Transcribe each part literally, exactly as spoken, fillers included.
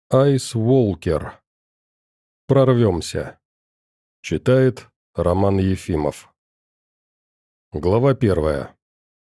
Айс Волкер. Прорвемся. Читает Роман Ефимов. Глава первая.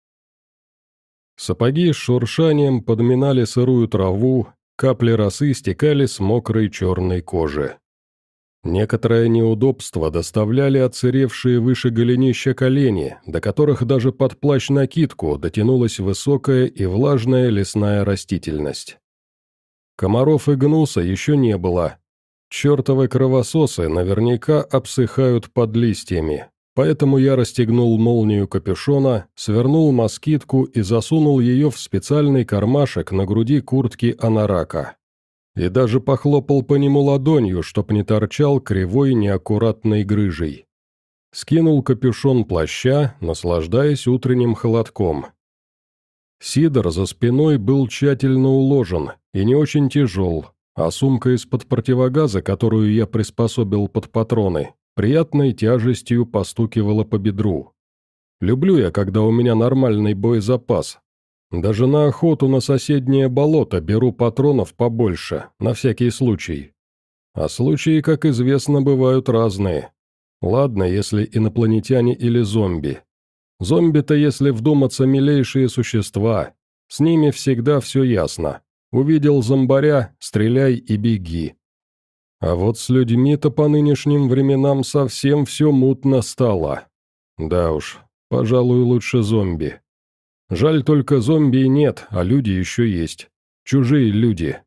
Сапоги с шуршанием подминали сырую траву, капли росы стекали с мокрой черной кожи. Некоторое неудобство доставляли отсыревшие выше голенища колени, до которых даже под плащ-накидку дотянулась высокая и влажная лесная растительность. Комаров и гнуса еще не было. Чертовы кровососы наверняка обсыхают под листьями, поэтому я расстегнул молнию капюшона, свернул москитку и засунул ее в специальный кармашек на груди куртки анарака. И даже похлопал по нему ладонью, чтоб не торчал кривой неаккуратной грыжей. Скинул капюшон плаща, наслаждаясь утренним холодком. Сидор за спиной был тщательно уложен и не очень тяжел, а сумка из-под противогаза, которую я приспособил под патроны, приятной тяжестью постукивала по бедру. Люблю я, когда у меня нормальный боезапас. Даже на охоту на соседнее болото беру патронов побольше, на всякий случай. А случаи, как известно, бывают разные. Ладно, если инопланетяне или зомби. Зомби-то, если вдуматься, милейшие существа. С ними всегда все ясно. Увидел зомбаря – стреляй и беги. А вот с людьми-то по нынешним временам совсем все мутно стало. Да уж, пожалуй, лучше зомби. Жаль, только зомби и нет, а люди еще есть. Чужие люди.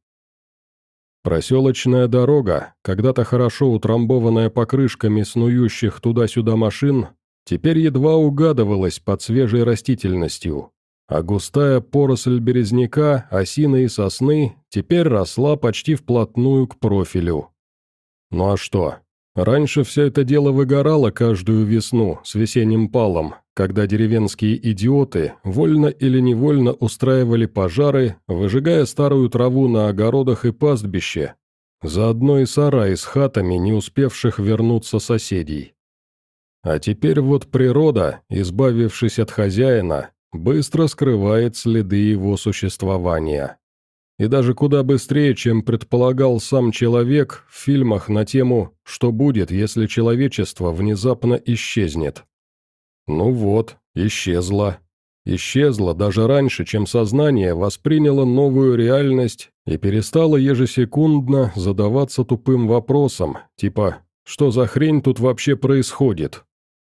Проселочная дорога, когда-то хорошо утрамбованная покрышками снующих туда-сюда машин, теперь едва угадывалась под свежей растительностью, а густая поросль березняка, осины и сосны теперь росла почти вплотную к профилю. Ну а что? Раньше все это дело выгорало каждую весну с весенним палом, когда деревенские идиоты вольно или невольно устраивали пожары, выжигая старую траву на огородах и пастбище, заодно и сараи с хатами не успевших вернуться соседей. А теперь вот природа, избавившись от хозяина, быстро скрывает следы его существования. И даже куда быстрее, чем предполагал сам человек в фильмах на тему «Что будет, если человечество внезапно исчезнет?». Ну вот, исчезло. Исчезло даже раньше, чем сознание восприняло новую реальность и перестало ежесекундно задаваться тупым вопросом, типа «Что за хрень тут вообще происходит?».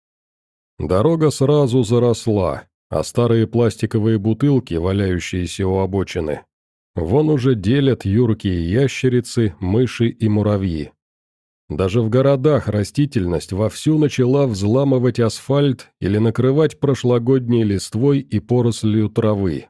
Дорога сразу заросла, а старые пластиковые бутылки, валяющиеся у обочины, вон уже делят юркие ящерицы, мыши и муравьи. Даже в городах растительность вовсю начала взламывать асфальт или накрывать прошлогодней листвой и порослью травы.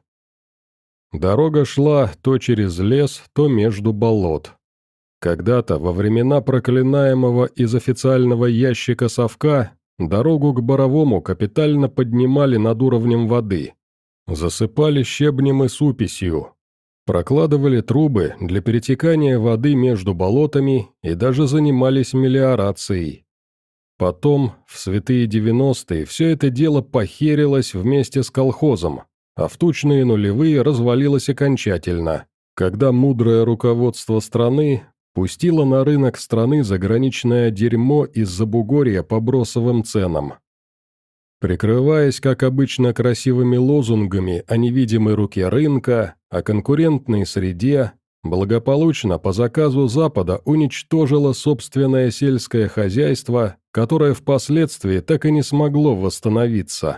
Дорога шла то через лес, то между болот. Когда-то, во времена проклинаемого из официального ящика совка, дорогу к Боровому капитально поднимали над уровнем воды, засыпали щебнем и супесью, прокладывали трубы для перетекания воды между болотами и даже занимались мелиорацией. Потом, в святые девяностые, все это дело похерилось вместе с колхозом, а в тучные нулевые развалилось окончательно, когда мудрое руководство страны пустило на рынок страны заграничное дерьмо из-за бугорья по бросовым ценам. Прикрываясь, как обычно, красивыми лозунгами о невидимой руке рынка, о конкурентной среде, благополучно по заказу Запада уничтожило собственное сельское хозяйство, которое впоследствии так и не смогло восстановиться.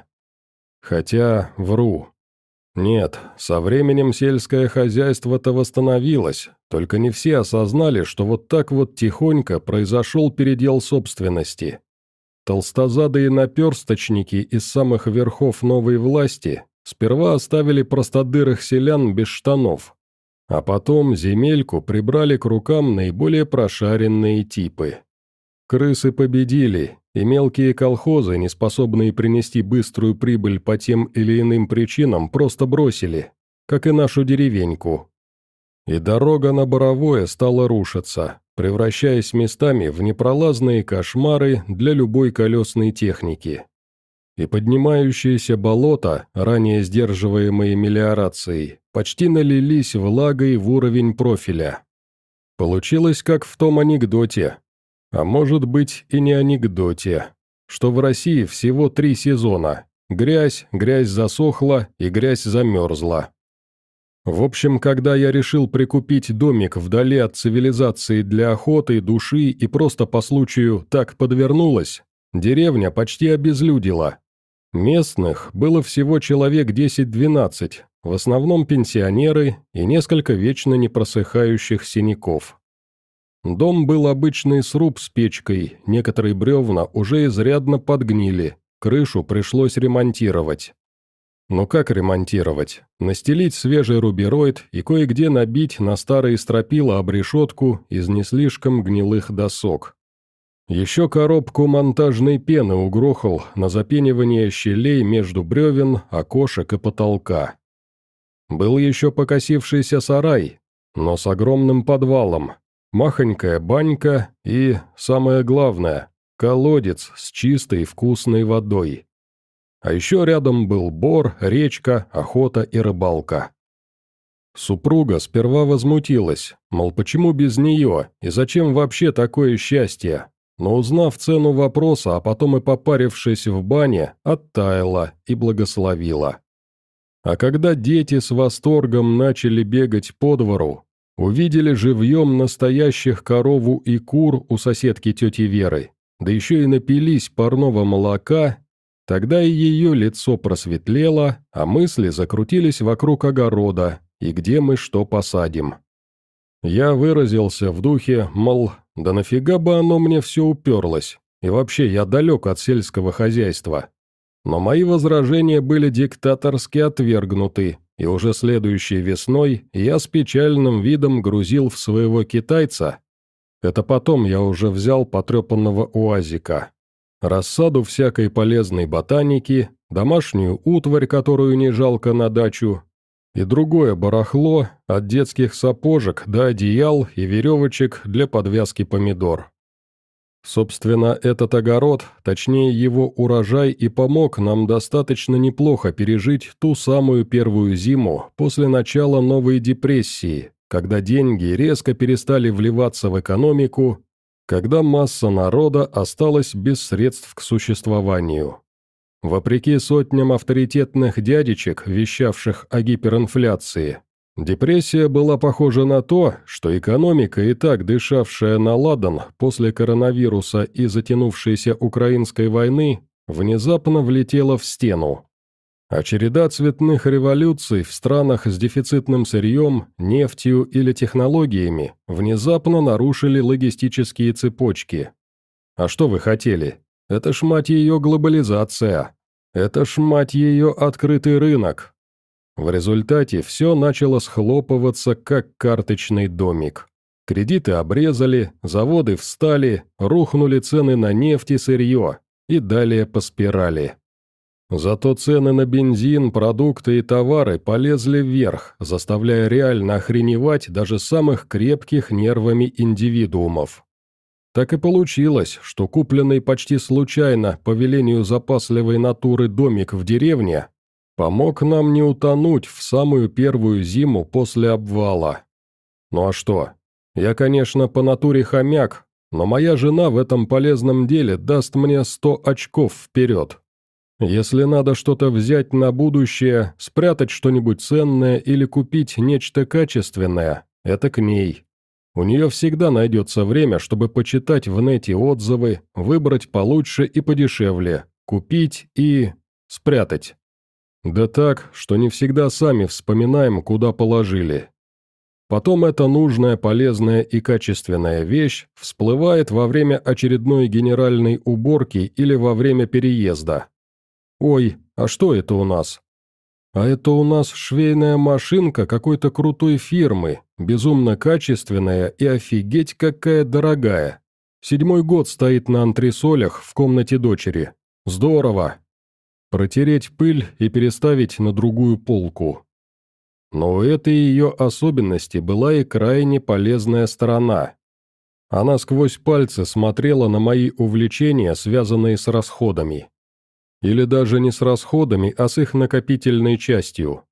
Хотя, вру. Нет, со временем сельское хозяйство-то восстановилось, только не все осознали, что вот так вот тихонько произошел передел собственности. Толстозадые наперсточники из самых верхов новой власти сперва оставили простодырых селян без штанов, а потом земельку прибрали к рукам наиболее прошаренные типы. Крысы победили, и мелкие колхозы, не способные принести быструю прибыль по тем или иным причинам, просто бросили, как и нашу деревеньку. И дорога на Боровое стала рушиться, превращаясь местами в непролазные кошмары для любой колесной техники. И поднимающиеся болота, ранее сдерживаемые мелиорацией, почти налились влагой в уровень профиля. Получилось, как в том анекдоте. А может быть и не анекдоте, что в России всего три сезона. Грязь, грязь засохла и грязь замерзла. В общем, когда я решил прикупить домик вдали от цивилизации для охоты, души и просто по случаю так подвернулось, деревня почти обезлюдила. Местных было всего человек десять-двенадцать, в основном пенсионеры и несколько вечно не просыхающих синяков. Дом был обычный сруб с печкой, некоторые бревна уже изрядно подгнили, крышу пришлось ремонтировать. Ну как ремонтировать? Настелить свежий рубероид и кое-где набить на старые стропила обрешетку из не слишком гнилых досок. Еще коробку монтажной пены угрохал на запенивание щелей между бревен, окошек и потолка. Был еще покосившийся сарай, но с огромным подвалом, махонькая банька и, самое главное, колодец с чистой вкусной водой. А еще рядом был бор, речка, охота и рыбалка. Супруга сперва возмутилась, мол, почему без нее, и зачем вообще такое счастье, но узнав цену вопроса, а потом и попарившись в бане, оттаяла и благословила. А когда дети с восторгом начали бегать по двору, увидели живьем настоящих корову и кур у соседки тети Веры, да еще и напились парного молока, тогда и ее лицо просветлело, а мысли закрутились вокруг огорода и где мы что посадим. Я выразился в духе, мол, да нафига бы оно мне все уперлось, и вообще я далек от сельского хозяйства. Но мои возражения были диктаторски отвергнуты, и уже следующей весной я с печальным видом грузил в своего китайца, это потом я уже взял потрепанного уазика, рассаду всякой полезной ботаники, домашнюю утварь, которую не жалко на дачу, и другое барахло, от детских сапожек до одеял и веревочек для подвязки помидор. Собственно, этот огород, точнее его урожай, и помог нам достаточно неплохо пережить ту самую первую зиму после начала новой депрессии, когда деньги резко перестали вливаться в экономику, когда масса народа осталась без средств к существованию. Вопреки сотням авторитетных дядечек, вещавших о гиперинфляции, депрессия была похожа на то, что экономика, и так дышавшая на ладан после коронавируса и затянувшейся украинской войны, внезапно влетела в стену. А череда цветных революций в странах с дефицитным сырьем, нефтью или технологиями внезапно нарушили логистические цепочки. А что вы хотели? Это ж мать ее глобализация. Это ж мать ее открытый рынок. В результате все начало схлопываться, как карточный домик. Кредиты обрезали, заводы встали, рухнули цены на нефть и сырье, и далее по спирали. Зато цены на бензин, продукты и товары полезли вверх, заставляя реально охреневать даже самых крепких нервами индивидуумов. Так и получилось, что купленный почти случайно по велению запасливой натуры домик в деревне помог нам не утонуть в самую первую зиму после обвала. Ну а что? Я, конечно, по натуре хомяк, но моя жена в этом полезном деле даст мне сто очков вперед. Если надо что-то взять на будущее, спрятать что-нибудь ценное или купить нечто качественное, это к ней. У нее всегда найдется время, чтобы почитать в нете отзывы, выбрать получше и подешевле, купить и... спрятать. Да так, что не всегда сами вспоминаем, куда положили. Потом эта нужная, полезная и качественная вещь всплывает во время очередной генеральной уборки или во время переезда. «Ой, а что это у нас?» «А это у нас швейная машинка какой-то крутой фирмы, безумно качественная и офигеть какая дорогая. Седьмой год стоит на антресолях в комнате дочери. Здорово!» Протереть пыль и переставить на другую полку. Но у этой ее особенности была и крайне полезная сторона. Она сквозь пальцы смотрела на мои увлечения, связанные с расходами. Или даже не с расходами, а с их накопительной частью.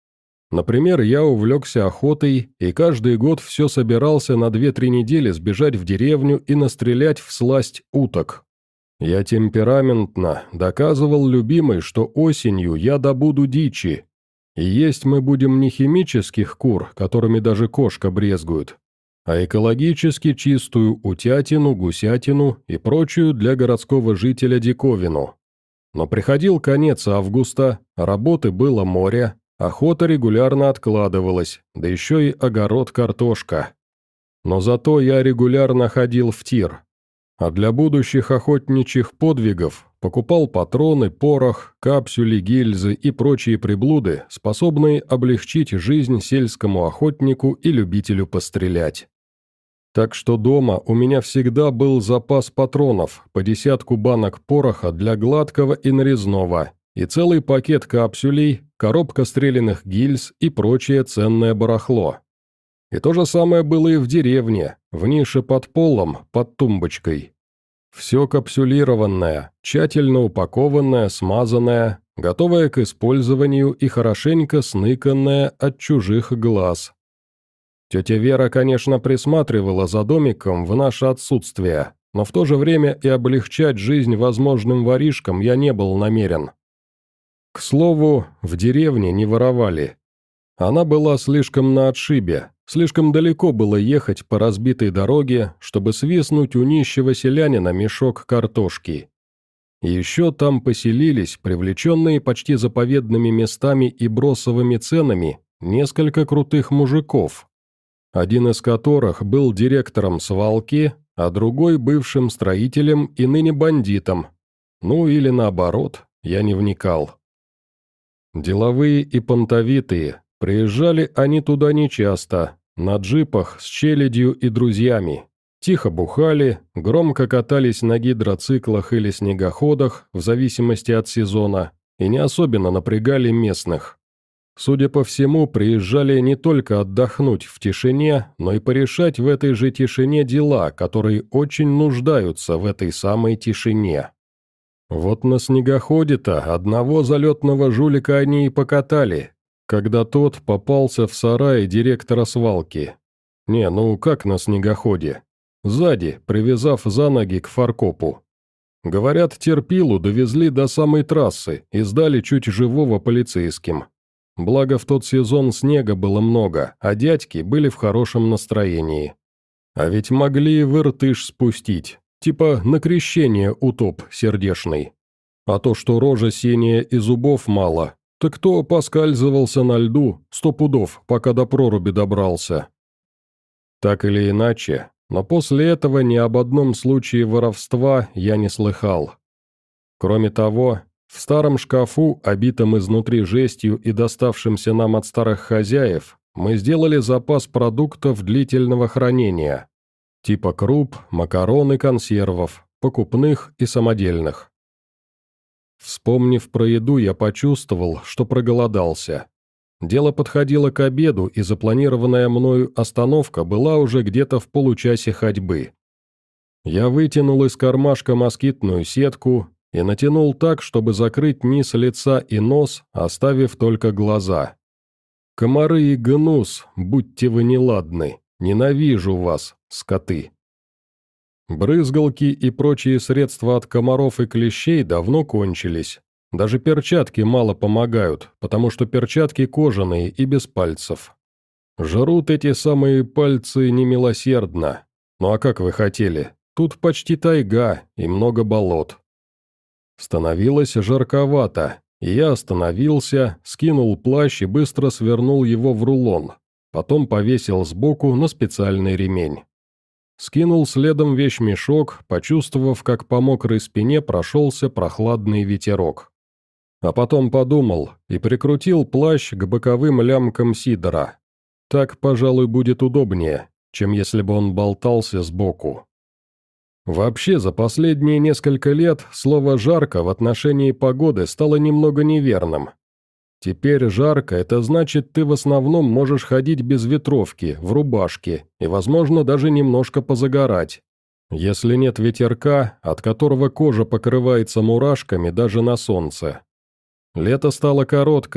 Например, я увлекся охотой и каждый год все собирался на две-три недели сбежать в деревню и настрелять всласть уток. Я темпераментно доказывал любимой, что осенью я добуду дичи. И есть мы будем не химических кур, которыми даже кошка брезгует, а экологически чистую утятину, гусятину и прочую для городского жителя диковину. Но приходил конец августа, работы было море, охота регулярно откладывалась, да еще и огород-картошка. Но зато я регулярно ходил в тир. А для будущих охотничьих подвигов покупал патроны, порох, капсюли, гильзы и прочие приблуды, способные облегчить жизнь сельскому охотнику и любителю пострелять. Так что дома у меня всегда был запас патронов, по десятку банок пороха для гладкого и нарезного, и целый пакет капсюлей, коробка стрелянных гильз и прочее ценное барахло. И то же самое было и в деревне, в нише под полом, под тумбочкой. Все капсулированное, тщательно упакованное, смазанное, готовое к использованию и хорошенько сныканное от чужих глаз. Тетя Вера, конечно, присматривала за домиком в наше отсутствие, но в то же время и облегчать жизнь возможным воришкам я не был намерен. К слову, в деревне не воровали. Она была слишком на отшибе, слишком далеко было ехать по разбитой дороге, чтобы свистнуть у нищего селянина мешок картошки. И еще там поселились, привлеченные почти заповедными местами и бросовыми ценами, несколько крутых мужиков, один из которых был директором свалки, а другой бывшим строителем и ныне бандитом. Ну или наоборот, я не вникал. Деловые и понтовитые, приезжали они туда нечасто, на джипах с челядью и друзьями. Тихо бухали, громко катались на гидроциклах или снегоходах, в зависимости от сезона, и не особенно напрягали местных. Судя по всему, приезжали не только отдохнуть в тишине, но и порешать в этой же тишине дела, которые очень нуждаются в этой самой тишине. Вот на снегоходе-то одного залетного жулика они и покатали, когда тот попался в сарае директора свалки. Не, ну как на снегоходе? Сзади, привязав за ноги к фаркопу. Говорят, терпилу довезли до самой трассы и сдали чуть живого полицейским. Благо в тот сезон снега было много, а дядьки были в хорошем настроении. А ведь могли и в Иртыш спустить, типа на крещение утоп сердешный. А то, что рожа синяя и зубов мало, так кто поскальзывался на льду сто пудов, пока до проруби добрался. Так или иначе, но после этого ни об одном случае воровства я не слыхал. Кроме того, в старом шкафу, обитом изнутри жестью и доставшимся нам от старых хозяев, мы сделали запас продуктов длительного хранения, типа круп, макарон и консервов, покупных и самодельных. Вспомнив про еду, я почувствовал, что проголодался. Дело подходило к обеду, и запланированная мною остановка была уже где-то в получасе ходьбы. Я вытянул из кармашка москитную сетку и натянул так, чтобы закрыть низ лица и нос, оставив только глаза. «Комары и гнус, будьте вы неладны, ненавижу вас, скоты!» Брызгалки и прочие средства от комаров и клещей давно кончились. Даже перчатки мало помогают, потому что перчатки кожаные и без пальцев. Жрут эти самые пальцы немилосердно. Ну а как вы хотели? Тут почти тайга и много болот. Становилось жарковато, и я остановился, скинул плащ и быстро свернул его в рулон. Потом повесил сбоку на специальный ремень. Скинул следом вещмешок, почувствовав, как по мокрой спине прошелся прохладный ветерок. А потом подумал и прикрутил плащ к боковым лямкам сидора. Так, пожалуй, будет удобнее, чем если бы он болтался сбоку. Вообще, за последние несколько лет слово «жарко» в отношении погоды стало немного неверным. Теперь жарко – это значит, ты в основном можешь ходить без ветровки, в рубашке, и, возможно, даже немножко позагорать. Если нет ветерка, от которого кожа покрывается мурашками даже на солнце. Лето стало короткое,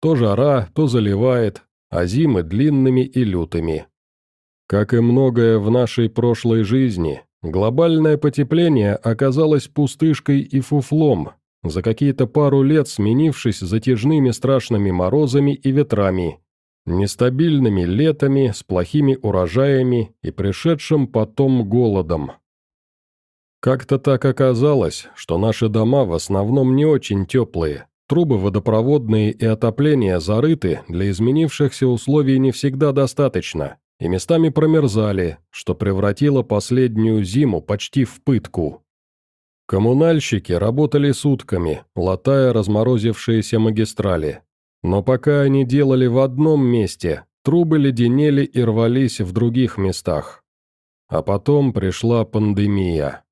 То жара, то заливает, а зимы длинными и лютыми. Как и многое в нашей прошлой жизни, глобальное потепление оказалось пустышкой и фуфлом, за какие-то пару лет сменившись затяжными страшными морозами и ветрами, нестабильными летами с плохими урожаями и пришедшим потом голодом. Как-то так оказалось, что наши дома в основном не очень теплые, трубы водопроводные и отопление зарыты, для изменившихся условий не всегда достаточно, и местами промерзали, что превратило последнюю зиму почти в пытку. Коммунальщики работали сутками, латая разморозившиеся магистрали. Но пока они делали в одном месте, трубы леденели и рвались в других местах. А потом пришла пандемия.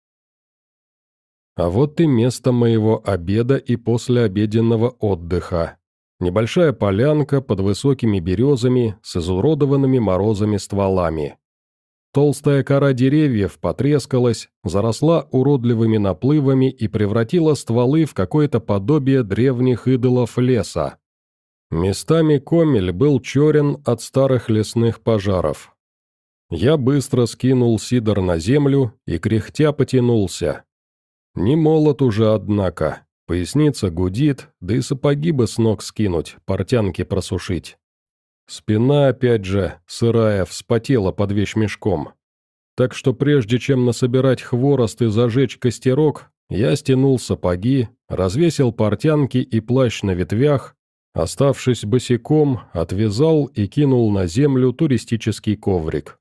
А вот и место моего обеда и послеобеденного отдыха. Небольшая полянка под высокими березами с изуродованными морозами стволами. Толстая кора деревьев потрескалась, заросла уродливыми наплывами и превратила стволы в какое-то подобие древних идолов леса. Местами комель был черен от старых лесных пожаров. Я быстро скинул сидор на землю и кряхтя потянулся. Не молод уже, однако, поясница гудит, да и сапоги бы с ног скинуть, портянки просушить. Спина, опять же, сырая, вспотела под вещмешком. Так что прежде чем насобирать хворост и зажечь костерок, я стянул сапоги, развесил портянки и плащ на ветвях, оставшись босиком, отвязал и кинул на землю туристический коврик.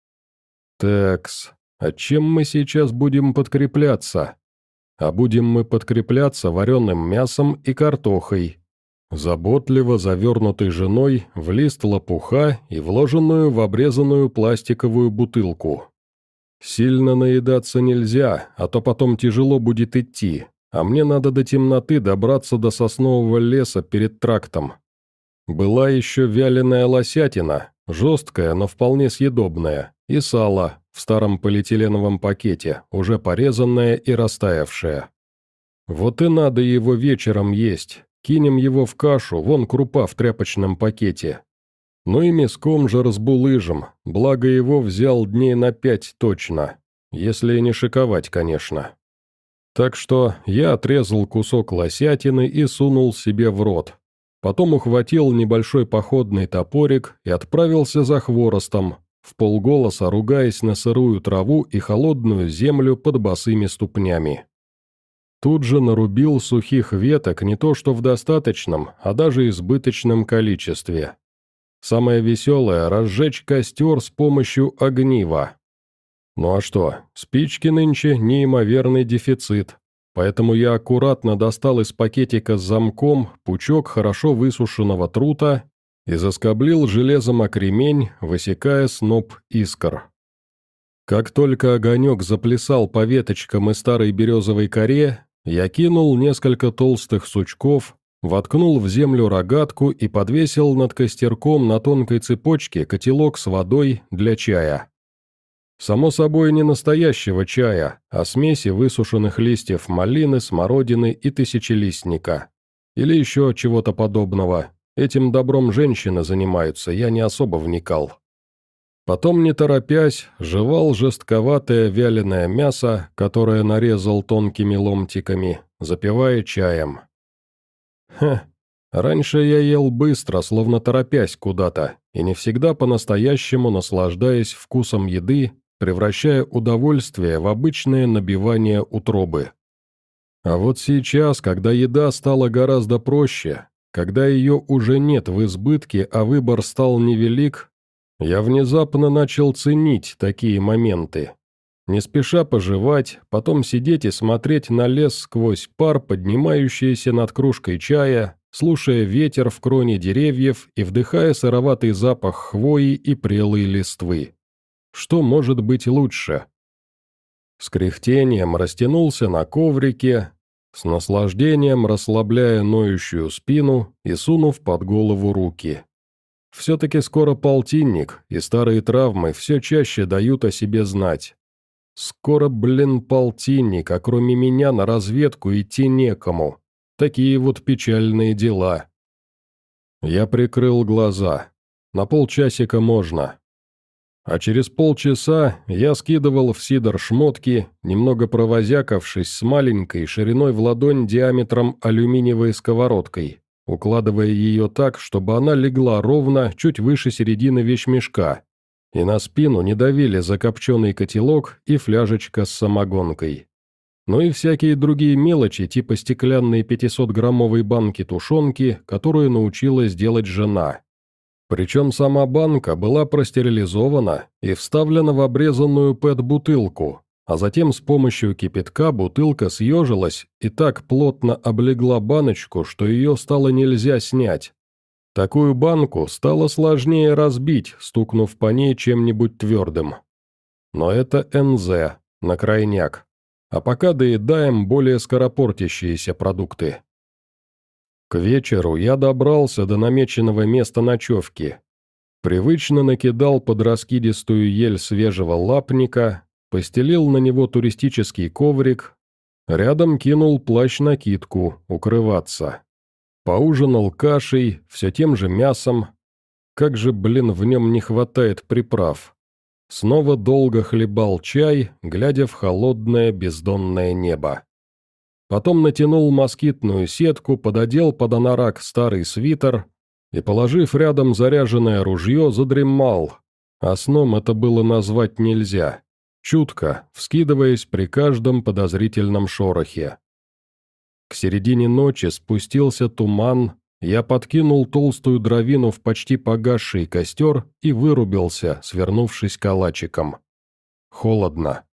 Такс, а чем мы сейчас будем подкрепляться? А будем мы подкрепляться вареным мясом и картохой, заботливо завернутой женой в лист лопуха и вложенную в обрезанную пластиковую бутылку. Сильно наедаться нельзя, а то потом тяжело будет идти, а мне надо до темноты добраться до соснового леса перед трактом. Была еще вяленая лосятина, жесткая, но вполне съедобная, и сало в старом полиэтиленовом пакете, уже порезанное и растаявшее. Вот и надо его вечером есть, кинем его в кашу, вон крупа в тряпочном пакете. Ну и мяском же разбулыжим, благо его взял дней на пять точно, если не шиковать, конечно. Так что я отрезал кусок лосятины и сунул себе в рот. Потом ухватил небольшой походный топорик и отправился за хворостом, вполголоса ругаясь на сырую траву и холодную землю под босыми ступнями. Тут же нарубил сухих веток не то что в достаточном, а даже избыточном количестве. Самое веселое – разжечь костер с помощью огнива. Ну а что, спички нынче неимоверный дефицит, поэтому я аккуратно достал из пакетика с замком пучок хорошо высушенного трута и заскоблил железом о кремень, высекая сноп искр. Как только огонек заплясал по веточкам и старой березовой коре, я кинул несколько толстых сучков, воткнул в землю рогатку и подвесил над костерком на тонкой цепочке котелок с водой для чая. Само собой, не настоящего чая, а смеси высушенных листьев малины, смородины и тысячелистника. Или еще чего-то подобного. Этим добром женщины занимаются, я не особо вникал. Потом, не торопясь, жевал жестковатое вяленое мясо, которое нарезал тонкими ломтиками, запивая чаем. Хе, раньше я ел быстро, словно торопясь куда-то, и не всегда по-настоящему наслаждаясь вкусом еды, превращая удовольствие в обычное набивание утробы. А вот сейчас, когда еда стала гораздо проще, когда ее уже нет в избытке, а выбор стал невелик, я внезапно начал ценить такие моменты. Не спеша пожевать, потом сидеть и смотреть на лес сквозь пар, поднимающийся над кружкой чая, слушая ветер в кроне деревьев и вдыхая сыроватый запах хвои и прелой листвы. Что может быть лучше? С кряхтением растянулся на коврике, с наслаждением расслабляя ноющую спину и сунув под голову руки. Все-таки скоро полтинник, и старые травмы все чаще дают о себе знать. Скоро, блин, полтинник, а кроме меня на разведку идти некому. Такие вот печальные дела. Я прикрыл глаза. На полчасика можно. А через полчаса я скидывал в сидор шмотки, немного провозякавшись с маленькой, шириной в ладонь диаметром алюминиевой сковородкой, укладывая ее так, чтобы она легла ровно, чуть выше середины вещмешка, и на спину не давили закопченный котелок и фляжечка с самогонкой. Ну и всякие другие мелочи, типа стеклянной пятисотграммовой банки тушенки, которую научилась делать жена. Причем сама банка была простерилизована и вставлена в обрезанную пэт-бутылку, а затем с помощью кипятка бутылка съежилась и так плотно облегла баночку, что ее стало нельзя снять. Такую банку стало сложнее разбить, стукнув по ней чем-нибудь твердым. Но это эн зэ, на крайняк. А пока доедаем более скоропортящиеся продукты. К вечеру я добрался до намеченного места ночевки. Привычно накидал под раскидистую ель свежего лапника, постелил на него туристический коврик, рядом кинул плащ-накидку, укрываться. Поужинал кашей, все тем же мясом. Как же, блин, в нем не хватает приправ. Снова долго хлебал чай, глядя в холодное бездонное небо. Потом натянул москитную сетку, пододел под анорак старый свитер и, положив рядом заряженное ружье, задремал. А сном это было назвать нельзя. Чутко, вскидываясь при каждом подозрительном шорохе. К середине ночи спустился туман, я подкинул толстую дровину в почти погасший костер и вырубился, свернувшись калачиком. Холодно.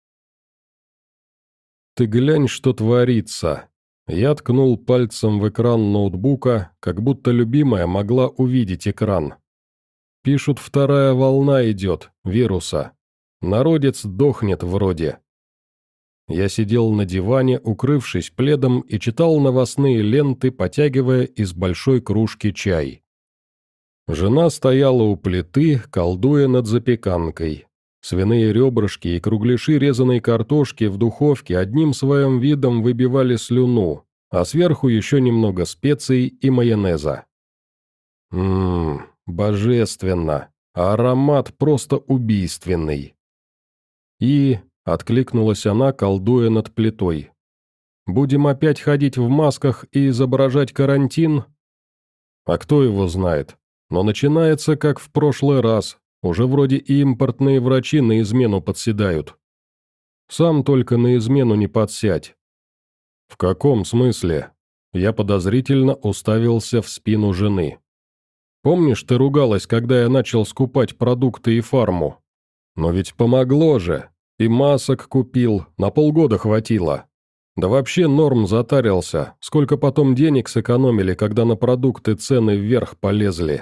«Ты глянь, что творится!» Я ткнул пальцем в экран ноутбука, как будто любимая могла увидеть экран. Пишут, вторая волна идет, вируса. Народец дохнет вроде. Я сидел на диване, укрывшись пледом, и читал новостные ленты, потягивая из большой кружки чай. Жена стояла у плиты, колдуя над запеканкой. Свиные ребрышки и кругляши резаной картошки в духовке одним своим видом выбивали слюну, а сверху еще немного специй и майонеза. Ммм, божественно, а аромат просто убийственный. И, откликнулась она, колдуя над плитой, будем опять ходить в масках и изображать карантин? А кто его знает, но начинается как в прошлый раз. Уже вроде и импортные врачи на измену подседают. Сам только на измену не подсядь. В каком смысле? Я подозрительно уставился в спину жены. Помнишь, ты ругалась, когда я начал скупать продукты и фарму? Но ведь помогло же. И масок купил, на полгода хватило. Да вообще норм затарился, сколько потом денег сэкономили, когда на продукты цены вверх полезли.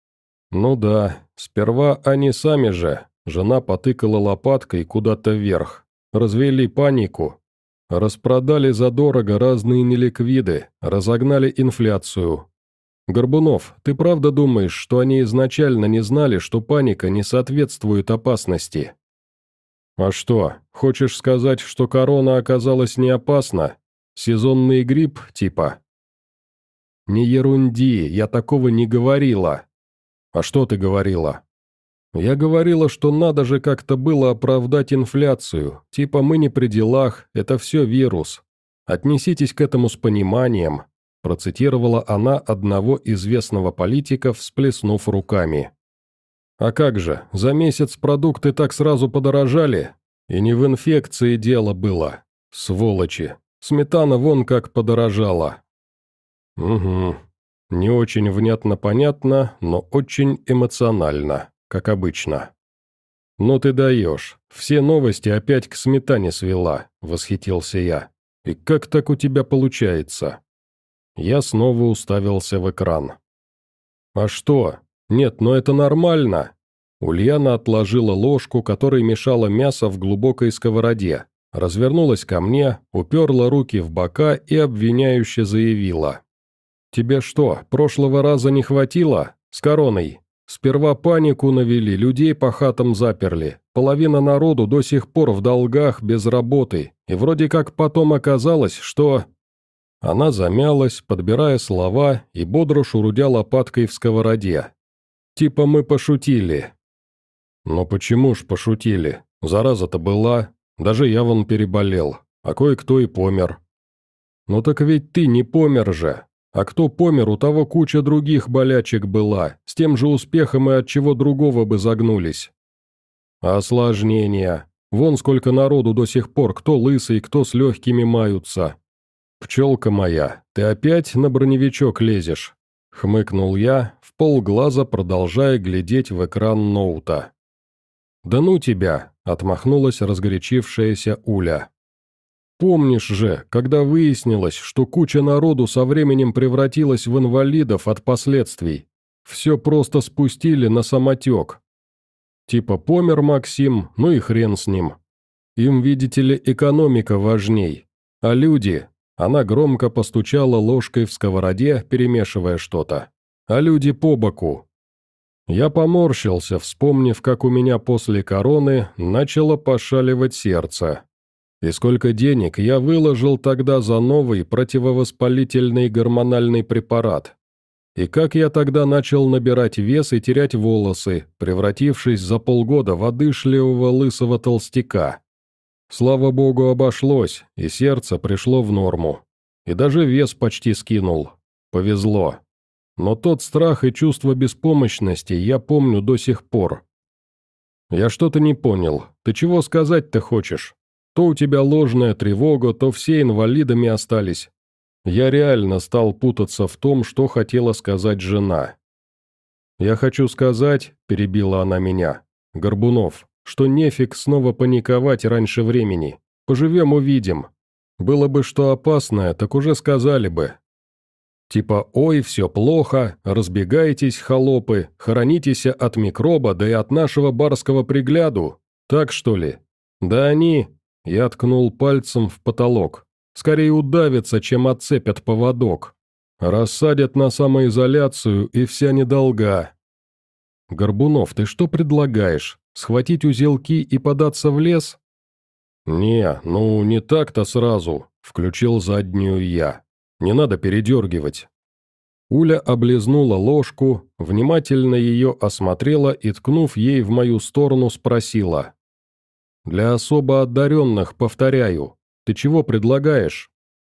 Ну да, сперва они сами же, жена потыкала лопаткой куда-то вверх, развели панику, распродали задорого разные неликвиды, разогнали инфляцию. Горбунов, ты правда думаешь, что они изначально не знали, что паника не соответствует опасности? А что, хочешь сказать, что корона оказалась не опасна? Сезонный грипп, типа? Не ерунди, я такого не говорила. «А что ты говорила?» «Я говорила, что надо же как-то было оправдать инфляцию, типа мы не при делах, это все вирус. Отнеситесь к этому с пониманием», процитировала она одного известного политика, всплеснув руками. «А как же, за месяц продукты так сразу подорожали? И не в инфекции дело было. Сволочи, сметана вон как подорожала». «Угу». Не очень внятно понятно, но очень эмоционально, как обычно. «Ну ты даешь, все новости опять к сметане свела», — восхитился я. «И как так у тебя получается?» Я снова уставился в экран. «А что? Нет, но это нормально». Ульяна отложила ложку, которой мешала мясо в глубокой сковороде, развернулась ко мне, уперла руки в бока и обвиняюще заявила. «Тебе что, прошлого раза не хватило? С короной? Сперва панику навели, людей по хатам заперли, половина народу до сих пор в долгах без работы, и вроде как потом оказалось, что...» Она замялась, подбирая слова, и бодро шурудя лопаткой в сковороде. Типа мы пошутили. Но почему ж пошутили? Зараза-то была. Даже я вон переболел, а кое-кто и помер. Ну так ведь ты не помер же. А кто помер, у того куча других болячек была, с тем же успехом и от чего другого бы загнулись. А осложнения? Вон сколько народу до сих пор, кто лысый, кто с легкими маются. «Пчелка моя, ты опять на броневичок лезешь?» — хмыкнул я, вполглаза продолжая глядеть в экран ноута. «Да ну тебя!» — отмахнулась разгорячившаяся Уля. «Помнишь же, когда выяснилось, что куча народу со временем превратилась в инвалидов от последствий? Все просто спустили на самотек. Типа помер Максим, ну и хрен с ним. Им, видите ли, экономика важней. А люди...» Она громко постучала ложкой в сковороде, перемешивая что-то. «А люди по боку». Я поморщился, вспомнив, как у меня после короны начало пошаливать сердце. И сколько денег я выложил тогда за новый противовоспалительный гормональный препарат. И как я тогда начал набирать вес и терять волосы, превратившись за полгода в одышливого лысого толстяка. Слава богу, обошлось, и сердце пришло в норму. И даже вес почти скинул. Повезло. Но тот страх и чувство беспомощности я помню до сих пор. Я что-то не понял. Ты чего сказать-то хочешь? То у тебя ложная тревога, то все инвалидами остались. Я реально стал путаться в том, что хотела сказать жена. «Я хочу сказать», — перебила она меня, — «Горбунов, что нефиг снова паниковать раньше времени. Поживем — увидим. Было бы что опасное, так уже сказали бы. Типа «Ой, все плохо, разбегайтесь, холопы, хоронитесь от микроба, да и от нашего барского пригляду. Так что ли? Да они...» Я ткнул пальцем в потолок. «Скорее удавятся, чем отцепят поводок. Рассадят на самоизоляцию, и вся недолга». «Горбунов, ты что предлагаешь? Схватить узелки и податься в лес?» «Не, ну не так-то сразу», — включил заднюю я. «Не надо передергивать». Уля облизнула ложку, внимательно ее осмотрела и, ткнув ей в мою сторону, спросила. «Для особо одаренных, повторяю, ты чего предлагаешь?»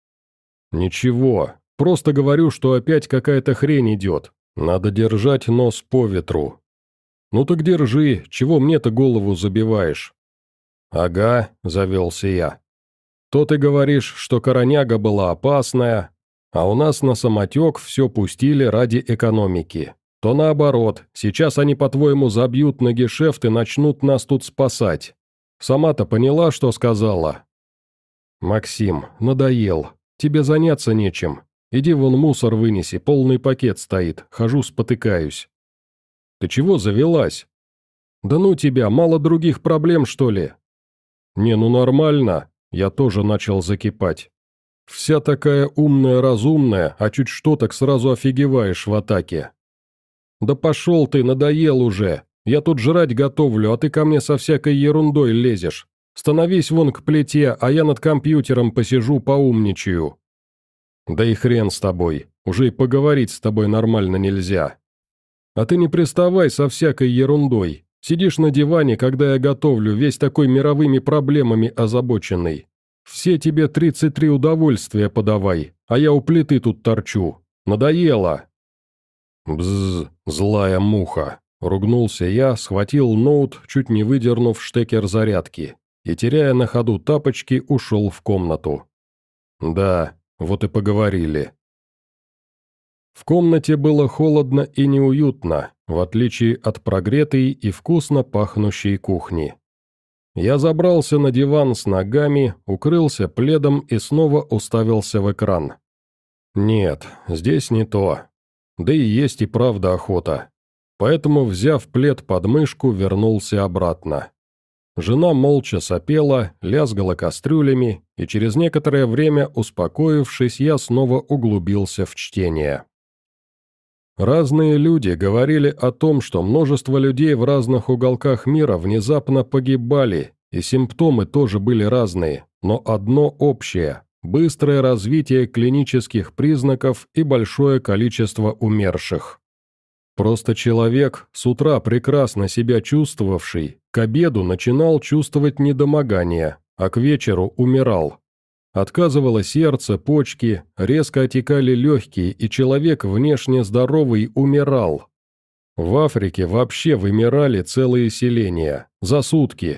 «Ничего, просто говорю, что опять какая-то хрень идет. Надо держать нос по ветру». «Ну так держи, чего мне-то голову забиваешь?» «Ага», — завелся я. «То ты говоришь, что короняга была опасная, а у нас на самотек все пустили ради экономики. То наоборот, сейчас они, по-твоему, забьют на гешефт и начнут нас тут спасать. Сама-то поняла, что сказала?» «Максим, надоел. Тебе заняться нечем. Иди вон мусор вынеси, полный пакет стоит, хожу спотыкаюсь». «Ты чего завелась?» «Да ну тебя, мало других проблем, что ли?» «Не, ну нормально», я тоже начал закипать. «Вся такая умная-разумная, а чуть что, так сразу офигеваешь в атаке». «Да пошел ты, надоел уже. Я тут жрать готовлю, а ты ко мне со всякой ерундой лезешь. Становись вон к плите, а я над компьютером посижу, поумничаю». «Да и хрен с тобой, уже и поговорить с тобой нормально нельзя». «А ты не приставай со всякой ерундой. Сидишь на диване, когда я готовлю, весь такой мировыми проблемами озабоченный. Все тебе тридцать три удовольствия подавай, а я у плиты тут торчу. Надоело». «Бззз, злая муха», — ругнулся я, схватил ноут, чуть не выдернув штекер зарядки, и, теряя на ходу тапочки, ушел в комнату. «Да, вот и поговорили». В комнате было холодно и неуютно, в отличие от прогретой и вкусно пахнущей кухни. Я забрался на диван с ногами, укрылся пледом и снова уставился в экран. Нет, здесь не то. Да и есть и правда охота. Поэтому, взяв плед под мышку, вернулся обратно. Жена молча сопела, лязгала кастрюлями, и через некоторое время, успокоившись, я снова углубился в чтение. Разные люди говорили о том, что множество людей в разных уголках мира внезапно погибали, и симптомы тоже были разные, но одно общее – быстрое развитие клинических признаков и большое количество умерших. Просто человек, с утра прекрасно себя чувствовавший, к обеду начинал чувствовать недомогание, а к вечеру умирал. Отказывало сердце, почки, резко отекали легкие, и человек внешне здоровый умирал. В Африке вообще вымирали целые селения, за сутки.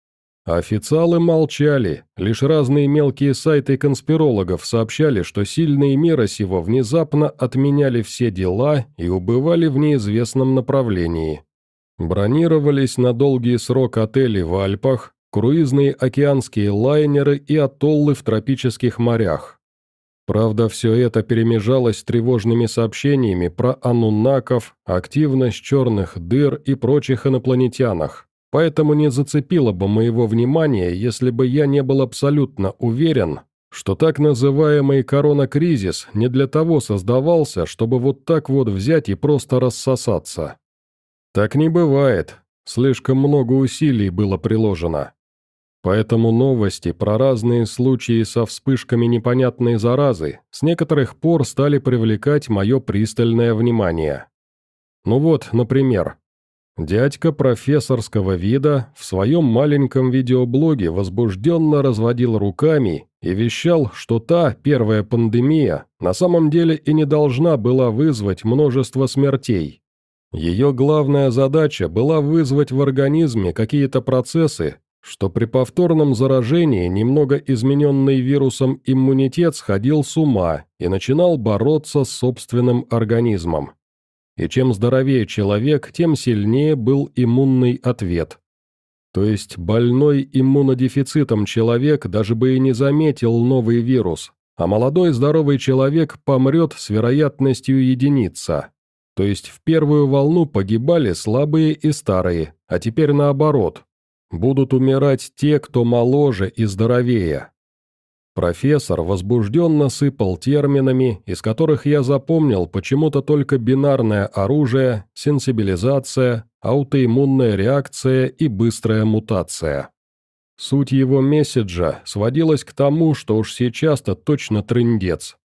Официалы молчали, лишь разные мелкие сайты конспирологов сообщали, что сильные мира сего внезапно отменяли все дела и убывали в неизвестном направлении. Бронировались на долгий срок отели в Альпах, круизные океанские лайнеры и атоллы в тропических морях. Правда, все это перемежалось с тревожными сообщениями про ануннаков, активность черных дыр и прочих инопланетянах. Поэтому не зацепило бы моего внимания, если бы я не был абсолютно уверен, что так называемый коронакризис не для того создавался, чтобы вот так вот взять и просто рассосаться. Так не бывает, слишком много усилий было приложено. Поэтому новости про разные случаи со вспышками непонятной заразы с некоторых пор стали привлекать мое пристальное внимание. Ну вот, например, дядька профессорского вида в своем маленьком видеоблоге возбужденно разводил руками и вещал, что та первая пандемия на самом деле и не должна была вызвать множество смертей. Ее главная задача была вызвать в организме какие-то процессы, что при повторном заражении немного измененный вирусом иммунитет сходил с ума и начинал бороться с собственным организмом. И чем здоровее человек, тем сильнее был иммунный ответ. То есть больной иммунодефицитом человек даже бы и не заметил новый вирус, а молодой здоровый человек помрет с вероятностью единица. То есть в первую волну погибали слабые и старые, а теперь наоборот. Будут умирать те, кто моложе и здоровее. Профессор возбужденно сыпал терминами, из которых я запомнил почему-то только бинарное оружие, сенсибилизация, аутоиммунная реакция и быстрая мутация. Суть его месседжа сводилась к тому, что уж сейчас-то точно трындец.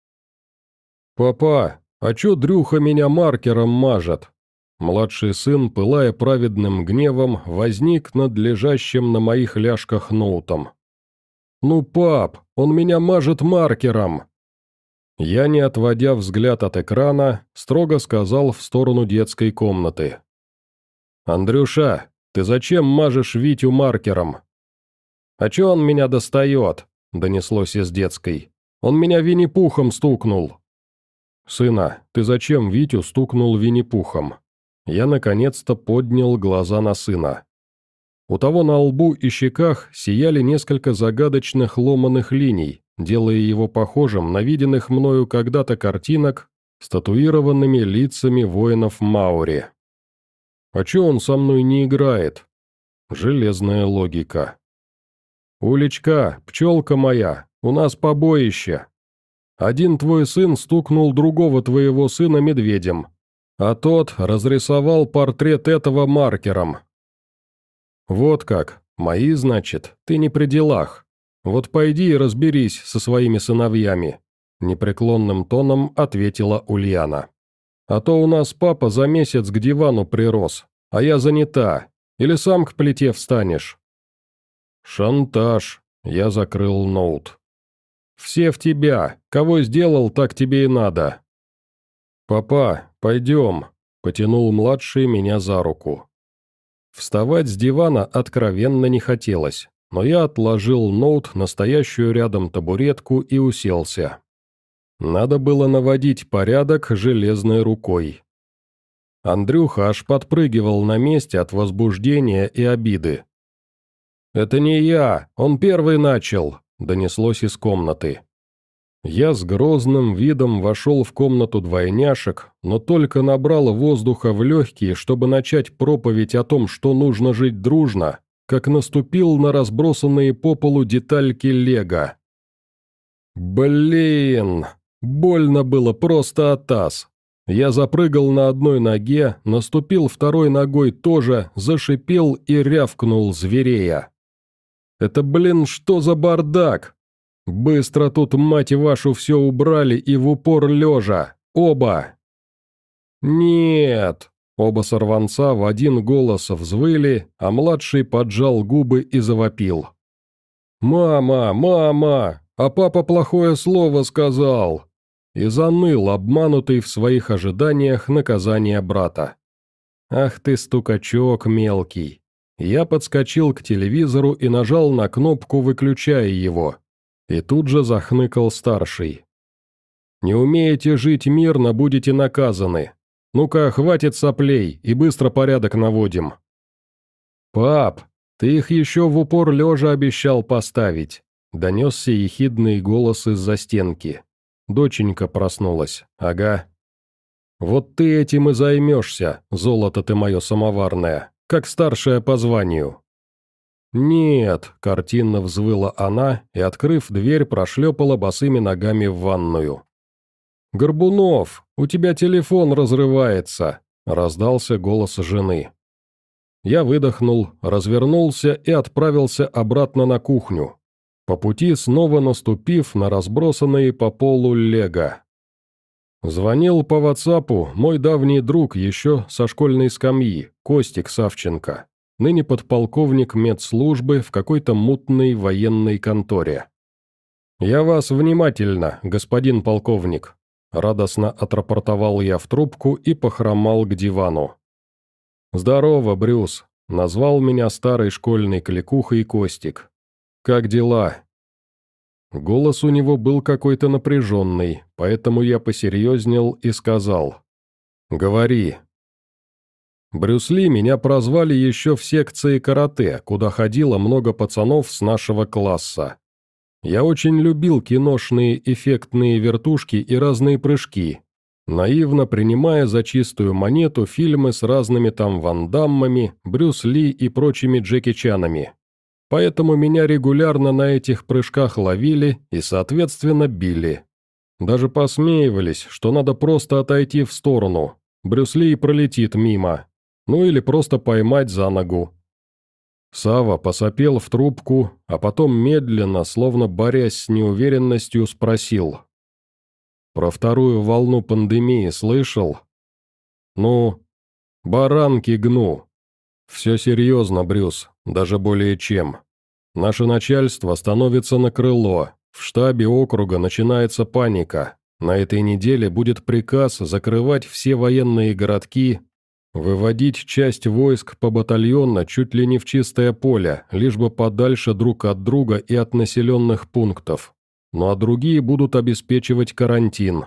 «Папа, а чё Дрюха меня маркером мажет?» Младший сын, пылая праведным гневом, возник над лежащим на моих ляжках ноутом. «Ну, пап, он меня мажет маркером!» Я, не отводя взгляд от экрана, строго сказал в сторону детской комнаты. «Андрюша, ты зачем мажешь Витю маркером?» «А чё он меня достает?» – донеслось из детской. «Он меня Винни-Пухом стукнул». «Сына, ты зачем Витю стукнул Винни-Пухом?» Я наконец-то поднял глаза на сына. У того на лбу и щеках сияли несколько загадочных ломаных линий, делая его похожим на виденных мною когда-то картинок с татуированными лицами воинов Маори. «А чё он со мной не играет?» Железная логика. «Улечка, пчелка моя, у нас побоище. Один твой сын стукнул другого твоего сына медведем, а тот разрисовал портрет этого маркером». «Вот как, мои, значит, ты не при делах. Вот пойди и разберись со своими сыновьями», — непреклонным тоном ответила Ульяна. «А то у нас папа за месяц к дивану прирос, а я занята, или сам к плите встанешь». «Шантаж», — я закрыл ноут. «Все в тебя, кого сделал, так тебе и надо». «Папа, пойдем», — потянул младший меня за руку. Вставать с дивана откровенно не хотелось, но я отложил ноут на стоящую рядом табуретку и уселся. Надо было наводить порядок железной рукой. Андрюха аж подпрыгивал на месте от возбуждения и обиды. «Это не я, он первый начал», — донеслось из комнаты. Я с грозным видом вошел в комнату двойняшек, но только набрал воздуха в легкие, чтобы начать проповедь о том, что нужно жить дружно, как наступил на разбросанные по полу детальки лего. Блин, больно было просто атас. Я запрыгал на одной ноге, наступил второй ногой тоже, зашипел и рявкнул зверея. «Это, блин, что за бардак? Быстро тут, мать вашу, все убрали и в упор лежа! Оба!» «Нет!» Оба сорванца в один голос взвыли, а младший поджал губы и завопил. «Мама, мама! А папа плохое слово сказал!» И заныл, обманутый в своих ожиданиях наказания брата. «Ах ты, стукачок мелкий!» Я подскочил к телевизору и нажал на кнопку, выключая его. И тут же захныкал старший. «Не умеете жить мирно, будете наказаны. Ну-ка, хватит соплей и быстро порядок наводим». «Пап, ты их еще в упор лежа обещал поставить», — донесся ехидный голос из-за стенки. Доченька проснулась, ага. «Вот ты этим и займешься, золото ты мое самоварное, как старшая по званию». «Нет», — картинно взвыла она и, открыв дверь, прошлепала босыми ногами в ванную. «Горбунов, у тебя телефон разрывается», — раздался голос жены. Я выдохнул, развернулся и отправился обратно на кухню, по пути снова наступив на разбросанные по полу лего. Звонил по ватсапу мой давний друг еще со школьной скамьи, Костик Савченко, ныне подполковник медслужбы в какой-то мутной военной конторе. «Я вас внимательно, господин полковник», — радостно отрапортовал я в трубку и похромал к дивану. «Здорово, Брюс», — назвал меня старой школьной кликухой Костик. «Как дела?» Голос у него был какой-то напряженный, поэтому я посерьезнел и сказал. «Говори». Брюс Ли меня прозвали еще в секции карате, куда ходило много пацанов с нашего класса. Я очень любил киношные эффектные вертушки и разные прыжки, наивно принимая за чистую монету фильмы с разными там Ван Даммами, Брюс Ли и прочими Джеки Чанами. Поэтому меня регулярно на этих прыжках ловили и, соответственно, били. Даже посмеивались, что надо просто отойти в сторону, Брюс Ли пролетит мимо, ну или просто поймать за ногу. Сава посопел в трубку, а потом медленно, словно борясь с неуверенностью, спросил. «Про вторую волну пандемии слышал?» «Ну, баранки гну». «Все серьезно, Брюс, даже более чем. Наше начальство становится на крыло, в штабе округа начинается паника. На этой неделе будет приказ закрывать все военные городки, выводить часть войск побатальонно чуть ли не в чистое поле, лишь бы подальше друг от друга и от населенных пунктов. Ну а другие будут обеспечивать карантин».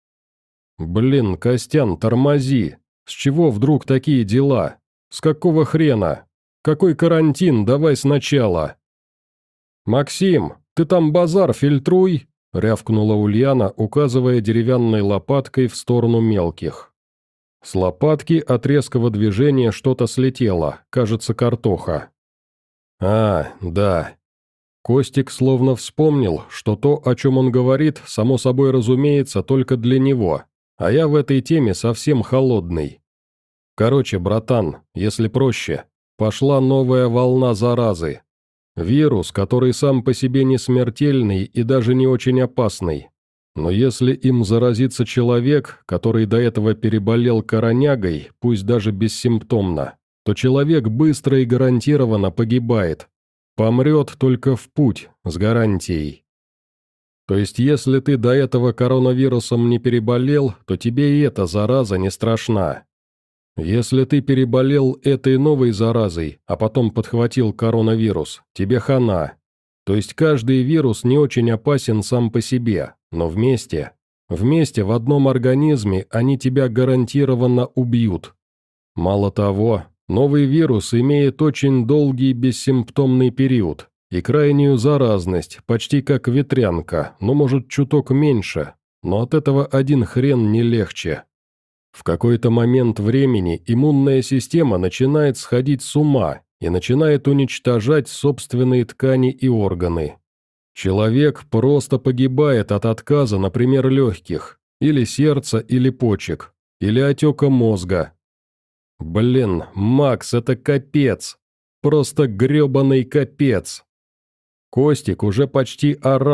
«Блин, Костян, тормози! С чего вдруг такие дела? С какого хрена? Какой карантин, давай сначала!» «Максим, ты там базар фильтруй!» — рявкнула Ульяна, указывая деревянной лопаткой в сторону мелких. С лопатки от резкого движения что-то слетело, кажется, картоха. «А, да». Костик словно вспомнил, что то, о чем он говорит, само собой разумеется только для него, а я в этой теме совсем холодный. «Короче, братан, если проще, пошла новая волна заразы. Вирус, который сам по себе не смертельный и даже не очень опасный. Но если им заразится человек, который до этого переболел коронягой, пусть даже бессимптомно, то человек быстро и гарантированно погибает. Помрет только в путь, с гарантией. То есть если ты до этого коронавирусом не переболел, то тебе и эта зараза не страшна. Если ты переболел этой новой заразой, а потом подхватил коронавирус, тебе хана. То есть каждый вирус не очень опасен сам по себе, но вместе, вместе в одном организме они тебя гарантированно убьют. Мало того, новый вирус имеет очень долгий бессимптомный период и крайнюю заразность, почти как ветрянка, но может чуток меньше, но от этого один хрен не легче. В какой-то момент времени иммунная система начинает сходить с ума и начинает уничтожать собственные ткани и органы. Человек просто погибает от отказа, например, легких, или сердца, или почек, или отека мозга. Блин, Макс, это капец. Просто гребаный капец. Костик уже почти орал,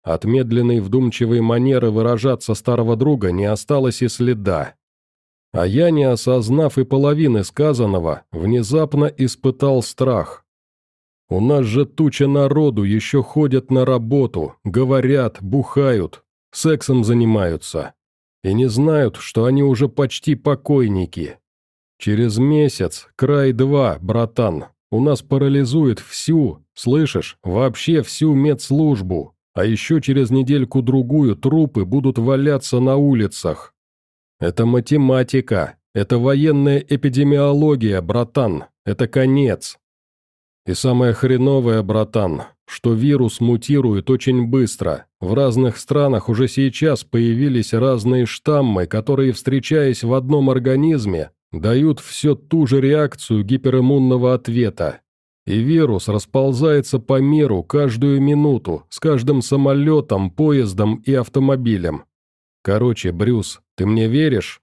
от медленной вдумчивой манеры выражаться старого друга не осталось и следа. А я, не осознав и половины сказанного, внезапно испытал страх. У нас же туча народу еще ходят на работу, говорят, бухают, сексом занимаются. И не знают, что они уже почти покойники. Через месяц, край два, братан, у нас парализует всю, слышишь, вообще всю медслужбу, а еще через недельку-другую трупы будут валяться на улицах. Это математика, это военная эпидемиология, братан, это конец. И самое хреновое, братан, что вирус мутирует очень быстро. В разных странах уже сейчас появились разные штаммы, которые, встречаясь в одном организме, дают все ту же реакцию гипериммунного ответа. И вирус расползается по миру каждую минуту, с каждым самолетом, поездом и автомобилем. Короче, Брюс, ты мне веришь?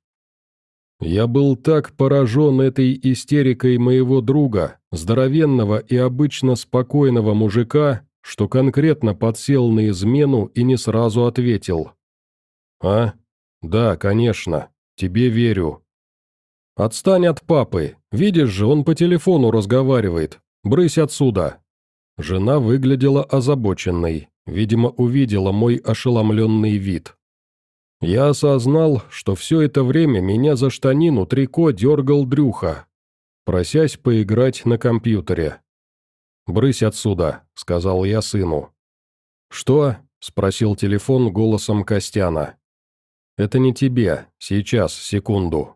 Я был так поражен этой истерикой моего друга, здоровенного и обычно спокойного мужика, что конкретно подсел на измену и не сразу ответил. «А? Да, конечно, тебе верю». «Отстань от папы, видишь же, он по телефону разговаривает, брысь отсюда». Жена выглядела озабоченной, видимо, увидела мой ошеломленный вид. Я осознал, что все это время меня за штанину трико дергал Дрюха, просясь поиграть на компьютере. «Брысь отсюда», — сказал я сыну. «Что?» — спросил телефон голосом Костяна. «Это не тебе, сейчас, секунду».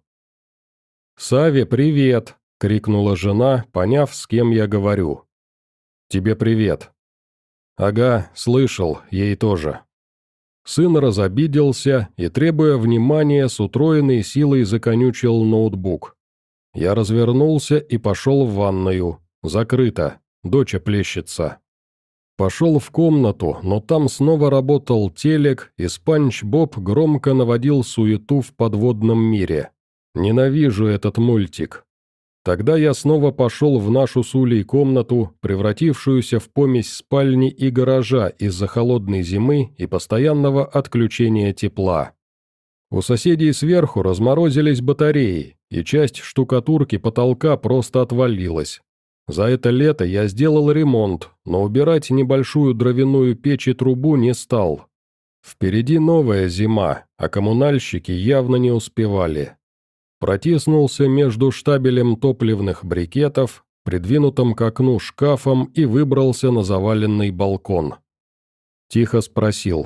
«Саве, привет!» — крикнула жена, поняв, с кем я говорю. «Тебе привет». «Ага, слышал, ей тоже». Сын разобиделся и, требуя внимания, с утроенной силой законючил ноутбук. Я развернулся и пошел в ванную. Закрыто. Доча плещется. Пошел в комнату, но там снова работал телек, и Спанч Боб громко наводил суету в подводном мире. Ненавижу этот мультик. Тогда я снова пошел в нашу с Улей комнату, превратившуюся в помесь спальни и гаража из-за холодной зимы и постоянного отключения тепла. У соседей сверху разморозились батареи, и часть штукатурки потолка просто отвалилась. За это лето я сделал ремонт, но убирать небольшую дровяную печь и трубу не стал. Впереди новая зима, а коммунальщики явно не успевали. Протиснулся между штабелем топливных брикетов, придвинутым к окну шкафом, и выбрался на заваленный балкон. Тихо спросил.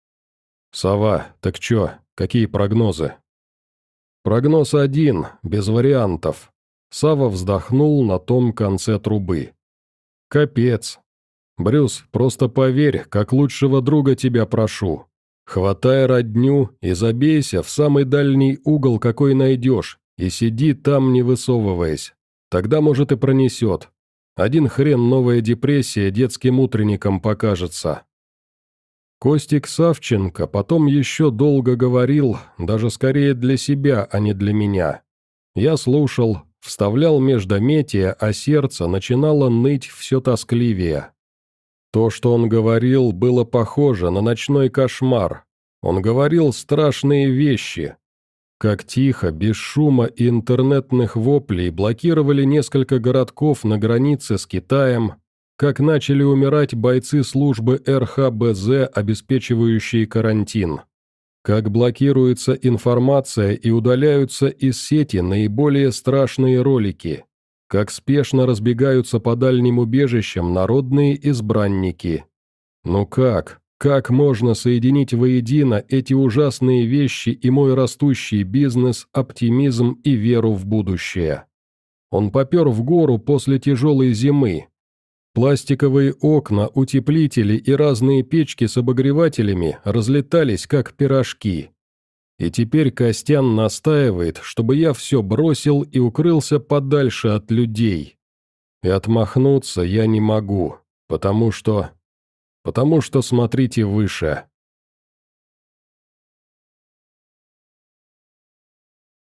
«Сова, так чё, какие прогнозы?» «Прогноз один, без вариантов». Сава вздохнул на том конце трубы. «Капец. Брюс, просто поверь, как лучшего друга тебя прошу. Хватай родню и забейся в самый дальний угол, какой найдешь, и сиди там, не высовываясь. Тогда, может, и пронесет. Один хрен новая депрессия детским утренником покажется». Костик Савченко потом еще долго говорил, даже скорее для себя, а не для меня. Я слушал, вставлял междометия, а сердце начинало ныть все тоскливее. То, что он говорил, было похоже на ночной кошмар. Он говорил страшные вещи. Как тихо, без шума и интернетных воплей блокировали несколько городков на границе с Китаем, как начали умирать бойцы службы эр ха бэ зэ, обеспечивающие карантин. Как блокируется информация и удаляются из сети наиболее страшные ролики. Как спешно разбегаются по дальним убежищам народные избранники. Ну как, как можно соединить воедино эти ужасные вещи и мой растущий бизнес, оптимизм и веру в будущее? Он попер в гору после тяжелой зимы. Пластиковые окна, утеплители и разные печки с обогревателями разлетались как пирожки. И теперь Костян настаивает, чтобы я все бросил и укрылся подальше от людей. И отмахнуться я не могу, потому что... Потому что смотрите выше.